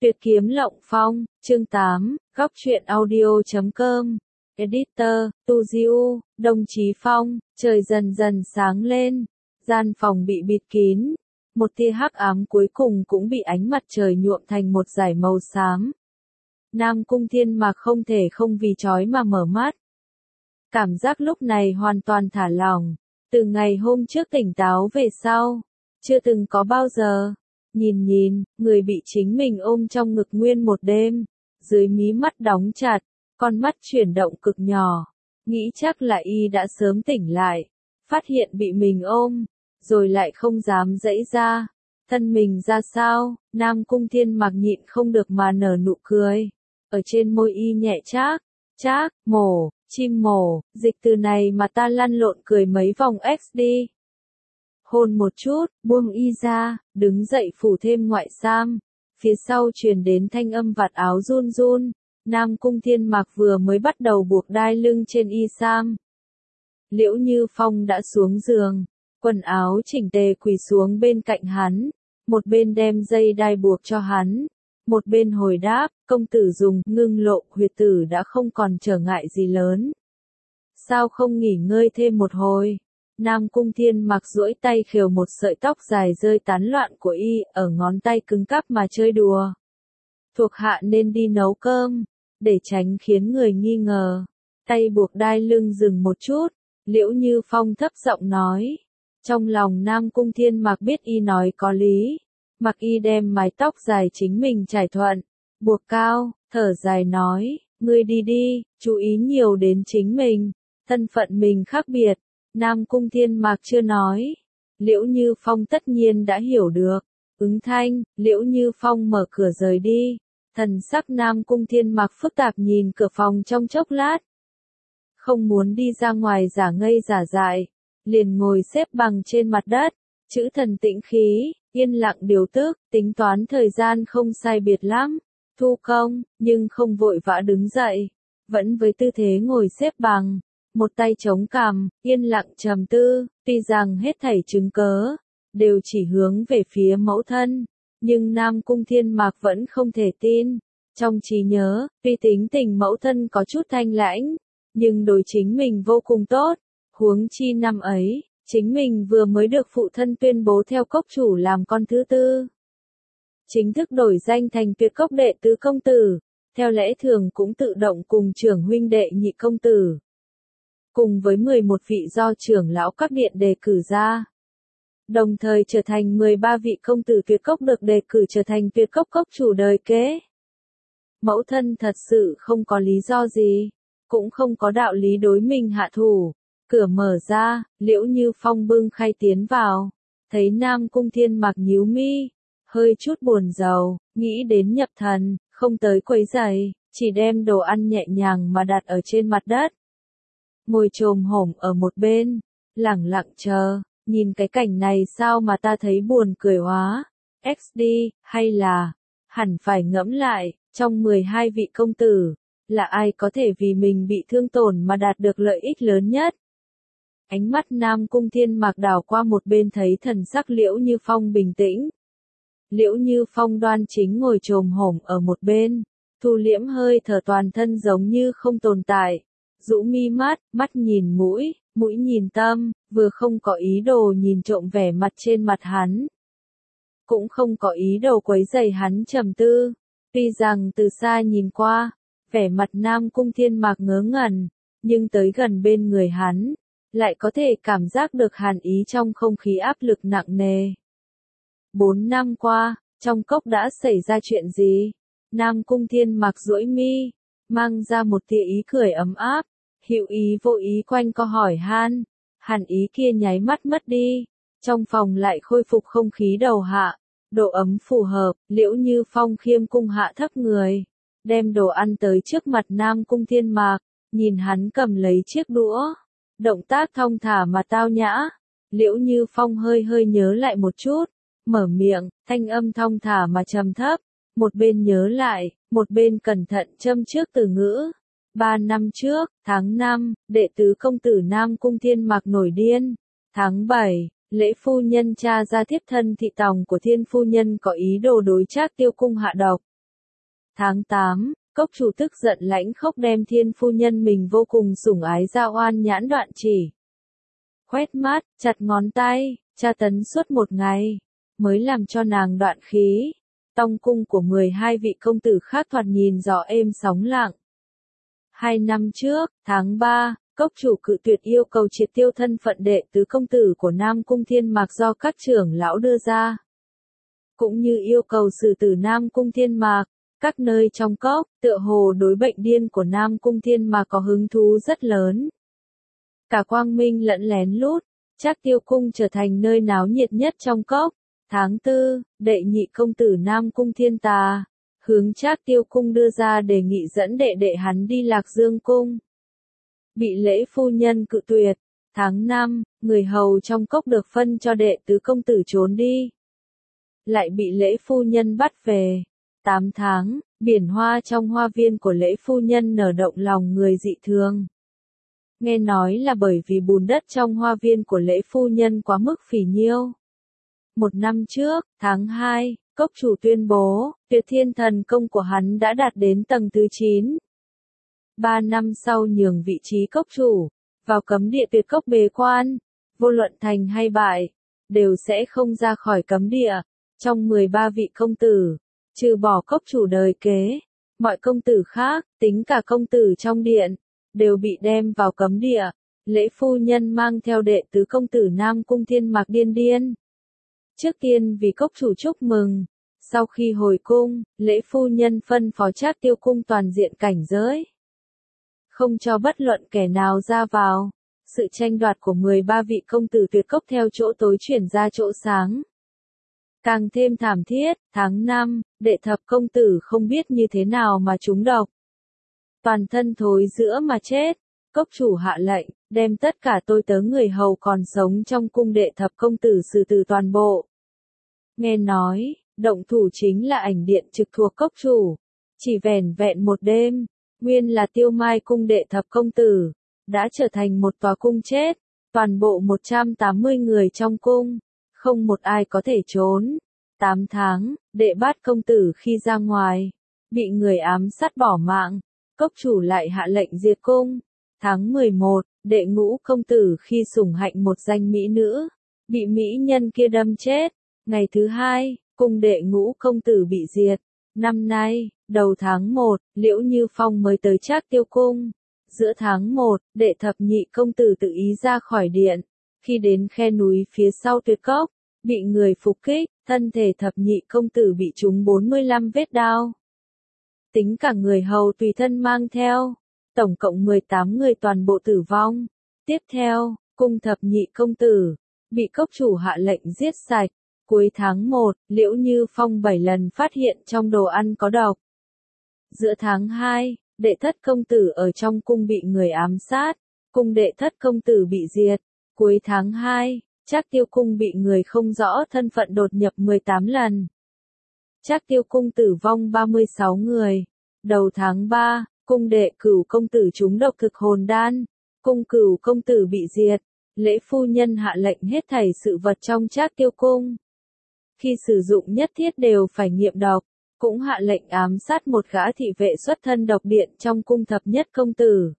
Tuyệt kiếm lộng phong, chương 8, góc truyện audio.com. Editor, Tu Diu, Đồng Chí Phong. Trời dần dần sáng lên, gian phòng bị bịt kín, một tia hắc ám cuối cùng cũng bị ánh mặt trời nhuộm thành một dải màu xám. Nam Cung Thiên Mạc không thể không vì chói mà mở mắt. Cảm giác lúc này hoàn toàn thả lỏng, từ ngày hôm trước tỉnh táo về sau, chưa từng có bao giờ. Nhìn, người bị chính mình ôm trong ngực nguyên một đêm, dưới mí mắt đóng chặt, con mắt chuyển động cực nhỏ, nghĩ chắc là y đã sớm tỉnh lại, phát hiện bị mình ôm, rồi lại không dám giãy ra. Thân mình ra sao, Nam Cung Thiên Mạc nhịn không được mà nở nụ cười, ở trên môi y nhẹ chát, mổ, chim mổ, dịch từ này mà ta lăn lộn cười mấy vòng x đi. Hôn một chút, buông y ra, đứng dậy phủ thêm ngoại sam. Phía sau truyền đến thanh âm vạt áo run run. Nam Cung Thiên Mạc vừa mới bắt đầu buộc đai lưng trên y sam. Liễu Như Phong đã xuống giường, quần áo chỉnh tề quỳ xuống bên cạnh hắn, một bên đem dây đai buộc cho hắn, một bên hồi đáp, công tử dùng, ngưng lộ, huyệt tử đã không còn trở ngại gì lớn. Sao không nghỉ ngơi thêm một hồi? Nam Cung Thiên Mạc duỗi tay khều một sợi tóc dài rơi tán loạn của y, ở ngón tay cứng cáp mà chơi đùa. Thuộc hạ nên đi nấu cơm, để tránh khiến người nghi ngờ. Tay buộc đai lưng dừng một chút, Liễu Như Phong thấp giọng nói. Trong lòng Nam Cung Thiên Mạc biết y nói có lý, mặc y đem mái tóc dài chính mình trải thuận, buộc cao, thở dài nói, ngươi đi đi, chú ý nhiều đến chính mình, thân phận mình khác biệt. Nam Cung Thiên Mạc chưa nói, Liễu Như Phong tất nhiên đã hiểu được, ứng thanh, Liễu Như Phong mở cửa rời đi, thần sắc Nam Cung Thiên Mạc phức tạp nhìn cửa phòng trong chốc lát. Không muốn đi ra ngoài giả ngây giả dại, liền ngồi xếp bằng trên mặt đất, chữ thần tĩnh khí, yên lặng điều tức, tính toán thời gian không sai biệt lắm, thu công, nhưng không vội vã đứng dậy, vẫn với tư thế ngồi xếp bằng. Một tay chống cằm, yên lặng trầm tư, tuy rằng hết thảy chứng cớ, đều chỉ hướng về phía mẫu thân, nhưng Nam Cung Thiên Mạc vẫn không thể tin. Trong trí nhớ, tuy tính tình mẫu thân có chút thanh lãnh, nhưng đối chính mình vô cùng tốt, huống chi năm ấy, chính mình vừa mới được phụ thân tuyên bố theo cốc chủ làm con thứ tư. Chính thức đổi danh thành Tuyệt Cốc đệ tứ công tử, theo lẽ thường cũng tự động cùng trưởng huynh đệ nhị công tử. Cùng với 11 vị do trưởng lão các điện đề cử ra. Đồng thời trở thành 13 vị công tử Tuyệt Cốc được đề cử trở thành Tuyệt Cốc cốc chủ đời kế. Mẫu thân thật sự không có lý do gì, cũng không có đạo lý đối mình hạ thủ. Cửa mở ra, Liễu Như Phong bưng khay tiến vào, thấy Nam Cung Thiên Mạc nhíu mi, hơi chút buồn rầu, nghĩ đến nhập thần, không tới quấy rầy, chỉ đem đồ ăn nhẹ nhàng mà đặt ở trên mặt đất. Ngồi chồm hổm ở một bên, lẳng lặng chờ, nhìn cái cảnh này sao mà ta thấy buồn cười hóa. XD, hay là, hẳn phải ngẫm lại, trong 12 vị công tử, là ai có thể vì mình bị thương tổn mà đạt được lợi ích lớn nhất? Ánh mắt Nam Cung Thiên Mạc đảo qua một bên thấy thần sắc Liễu Như Phong bình tĩnh. Liễu Như Phong đoan chính ngồi chồm hổm ở một bên, thu liễm hơi thở toàn thân giống như không tồn tại. Rũ mi mắt, mắt nhìn mũi, mũi nhìn tâm, vừa không có ý đồ nhìn trộm vẻ mặt trên mặt hắn. Cũng không có ý đồ quấy rầy hắn trầm tư. Tuy rằng từ xa nhìn qua, vẻ mặt Nam Cung Thiên Mạc ngớ ngẩn, nhưng tới gần bên người hắn, lại có thể cảm giác được hàn ý trong không khí áp lực nặng nề. 4 năm qua, trong cốc đã xảy ra chuyện gì? Nam Cung Thiên Mạc duỗi mi, mang ra một tia ý cười ấm áp, hữu ý vô ý quanh co hỏi han, hàn ý kia nháy mắt mất đi, trong phòng lại khôi phục không khí đầu hạ, độ ấm phù hợp. Liễu Như Phong khiêm cung hạ thấp người, đem đồ ăn tới trước mặt Nam Cung Thiên Mạc, nhìn hắn cầm lấy chiếc đũa, động tác thong thả mà tao nhã. Liễu Như Phong hơi nhớ lại một chút, mở miệng, thanh âm thong thả mà trầm thấp, một bên nhớ lại, một bên cẩn thận châm trước từ ngữ. 3 năm trước, tháng 5, đệ tứ công tử Nam Cung Thiên Mạc nổi điên. Tháng 7, lễ phu nhân tra ra thiếp thân thị tòng của Thiên phu nhân có ý đồ đối Trác Tiêu cung hạ độc. Tháng 8, cốc chủ tức giận lãnh khốc đem thiên phu nhân mình vô cùng sủng ái ra oan nhãn đoạn chỉ. Khoét mắt, chặt ngón tay, tra tấn suốt một ngày, mới làm cho nàng đoạn khí. Tông cung của 12 vị công tử khác thoạt nhìn gió êm sóng lặng. 2 năm trước, tháng 3, cốc chủ cự tuyệt yêu cầu triệt tiêu thân phận đệ tứ công tử của Nam Cung Thiên Mạc do các trưởng lão đưa ra. Cũng như yêu cầu xử tử Nam Cung Thiên Mạc, các nơi trong cốc, tựa hồ đối bệnh điên của Nam Cung Thiên Mạc có hứng thú rất lớn. Cả quang minh lẫn lén lút, Trác Tiêu Cung trở thành nơi náo nhiệt nhất trong cốc. Tháng 4, đệ nhị công tử Nam Cung Thiên Tà, hướng Trác Tiêu Cung đưa ra đề nghị dẫn đệ đệ hắn đi Lạc Dương Cung. Bị lễ phu nhân cự tuyệt. Tháng 5, người hầu trong cốc được phân cho đệ tứ công tử trốn đi. Lại bị lễ phu nhân bắt về. 8 tháng, biển hoa trong hoa viên của lễ phu nhân nở động lòng người dị thường. Nghe nói là bởi vì bùn đất trong hoa viên của lễ phu nhân quá mức phỉ nhiêu. 1 năm trước, tháng 2, cốc chủ tuyên bố, Tuyệt Thiên Thần Công của hắn đã đạt đến tầng thứ 9. 3 năm sau nhường vị trí cốc chủ, vào cấm địa tuyệt cốc bế quan, vô luận thành hay bại, đều sẽ không ra khỏi cấm địa. Trong 13 vị công tử, trừ bỏ cốc chủ đời kế, mọi công tử khác, tính cả công tử trong điện, đều bị đem vào cấm địa. Lễ phu nhân mang theo đệ tứ công tử Nam Cung Thiên Mạc điên điên. Trước tiên vì cốc chủ chúc mừng, sau khi hồi cung, lễ phu nhân phân phó Trác Tiêu Cung toàn diện cảnh giới. Không cho bất luận kẻ nào ra vào. Sự tranh đoạt của 13 vị công tử tuyệt cốc theo chỗ tối chuyển ra chỗ sáng. Càng thêm thảm thiết, tháng 5, đệ thập công tử không biết như thế nào mà trúng độc. Toàn thân thối rữa mà chết. Cốc chủ hạ lệnh, đem tất cả tôi tớ người hầu còn sống trong cung đệ thập công tử xử tử toàn bộ. Nghe nói, động thủ chính là ảnh điện trực thuộc cốc chủ. Chỉ vẻn vẹn một đêm, nguyên là Tiêu Mai cung đệ thập công tử, đã trở thành một tòa cung chết. Toàn bộ 180 người trong cung, không một ai có thể trốn. 8 tháng, đệ bát công tử khi ra ngoài, bị người ám sát bỏ mạng. Cốc chủ lại hạ lệnh diệt cung. Tháng 11, đệ ngũ công tử khi sủng hạnh một danh mỹ nữ, bị mỹ nhân kia đâm chết. Ngày thứ 2, cung đệ ngũ công tử bị diệt. Năm nay, đầu tháng 1, Liễu Như Phong mới tới Trác Tiêu Cung. Giữa tháng 1, đệ thập nhị công tử tự ý ra khỏi điện. Khi đến khe núi phía sau tuyệt cốc, bị người phục kích, thân thể thập nhị công tử bị trúng 45 vết đao. Tính cả người hầu tùy thân mang theo, tổng cộng 18 người toàn bộ tử vong. Tiếp theo, cung thập nhị công tử, bị cốc chủ hạ lệnh giết sạch. Cuối tháng 1, Liễu Như Phong 7 lần phát hiện trong đồ ăn có độc. Giữa tháng 2, đệ thất công tử ở trong cung bị người ám sát, cung đệ thất công tử bị diệt. Cuối tháng 2, Trác Tiêu Cung bị người không rõ thân phận đột nhập 18 lần. Trác Tiêu Cung tử vong 36 người. Đầu tháng 3, cung đệ cửu công tử trúng độc thực hồn đan, cung cửu công tử bị diệt. Lễ phu nhân hạ lệnh hết thảy sự vật trong Trác Tiêu Cung, khi sử dụng nhất thiết đều phải nghiệm độc, cũng hạ lệnh ám sát một gã thị vệ xuất thân độc điện trong cung thập nhất công tử.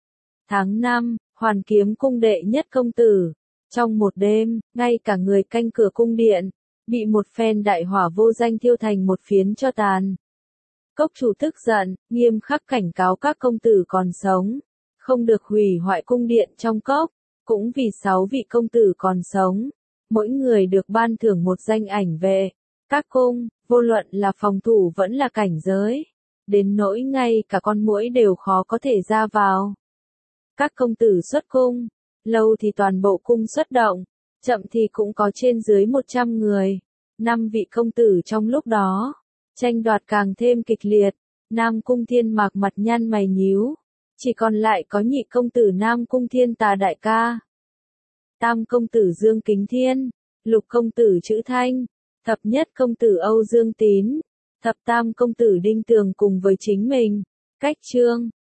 Tháng 5, Hoàn Kiếm cung đệ nhất công tử, trong một đêm, ngay cả người canh cửa cung điện, bị một phen đại hỏa vô danh thiêu thành một phiến tro tàn. Cốc chủ tức giận, nghiêm khắc cảnh cáo các công tử còn sống, không được hủy hoại cung điện trong cốc, cũng vì 6 vị công tử còn sống. Mỗi người được ban thưởng một danh ảnh vệ. Các cung, vô luận là phòng thủ vẫn là cảnh giới. Đến nỗi ngay cả con muỗi đều khó có thể ra vào. Các công tử xuất cung, lâu thì toàn bộ cung xuất động, chậm thì cũng có trên dưới 100 người. 5 vị công tử trong lúc đó, tranh đoạt càng thêm kịch liệt. Nam Cung Thiên Mạc mặt nhăn mày nhíu, chỉ còn lại có nhị công tử Nam Cung Thiên Tà đại ca, tam công tử Dương Kính Thiên, lục công tử Trữ Thanh, thập nhất công tử Âu Dương Tín, thập tam công tử Đinh Tường cùng với chính mình. Cách chương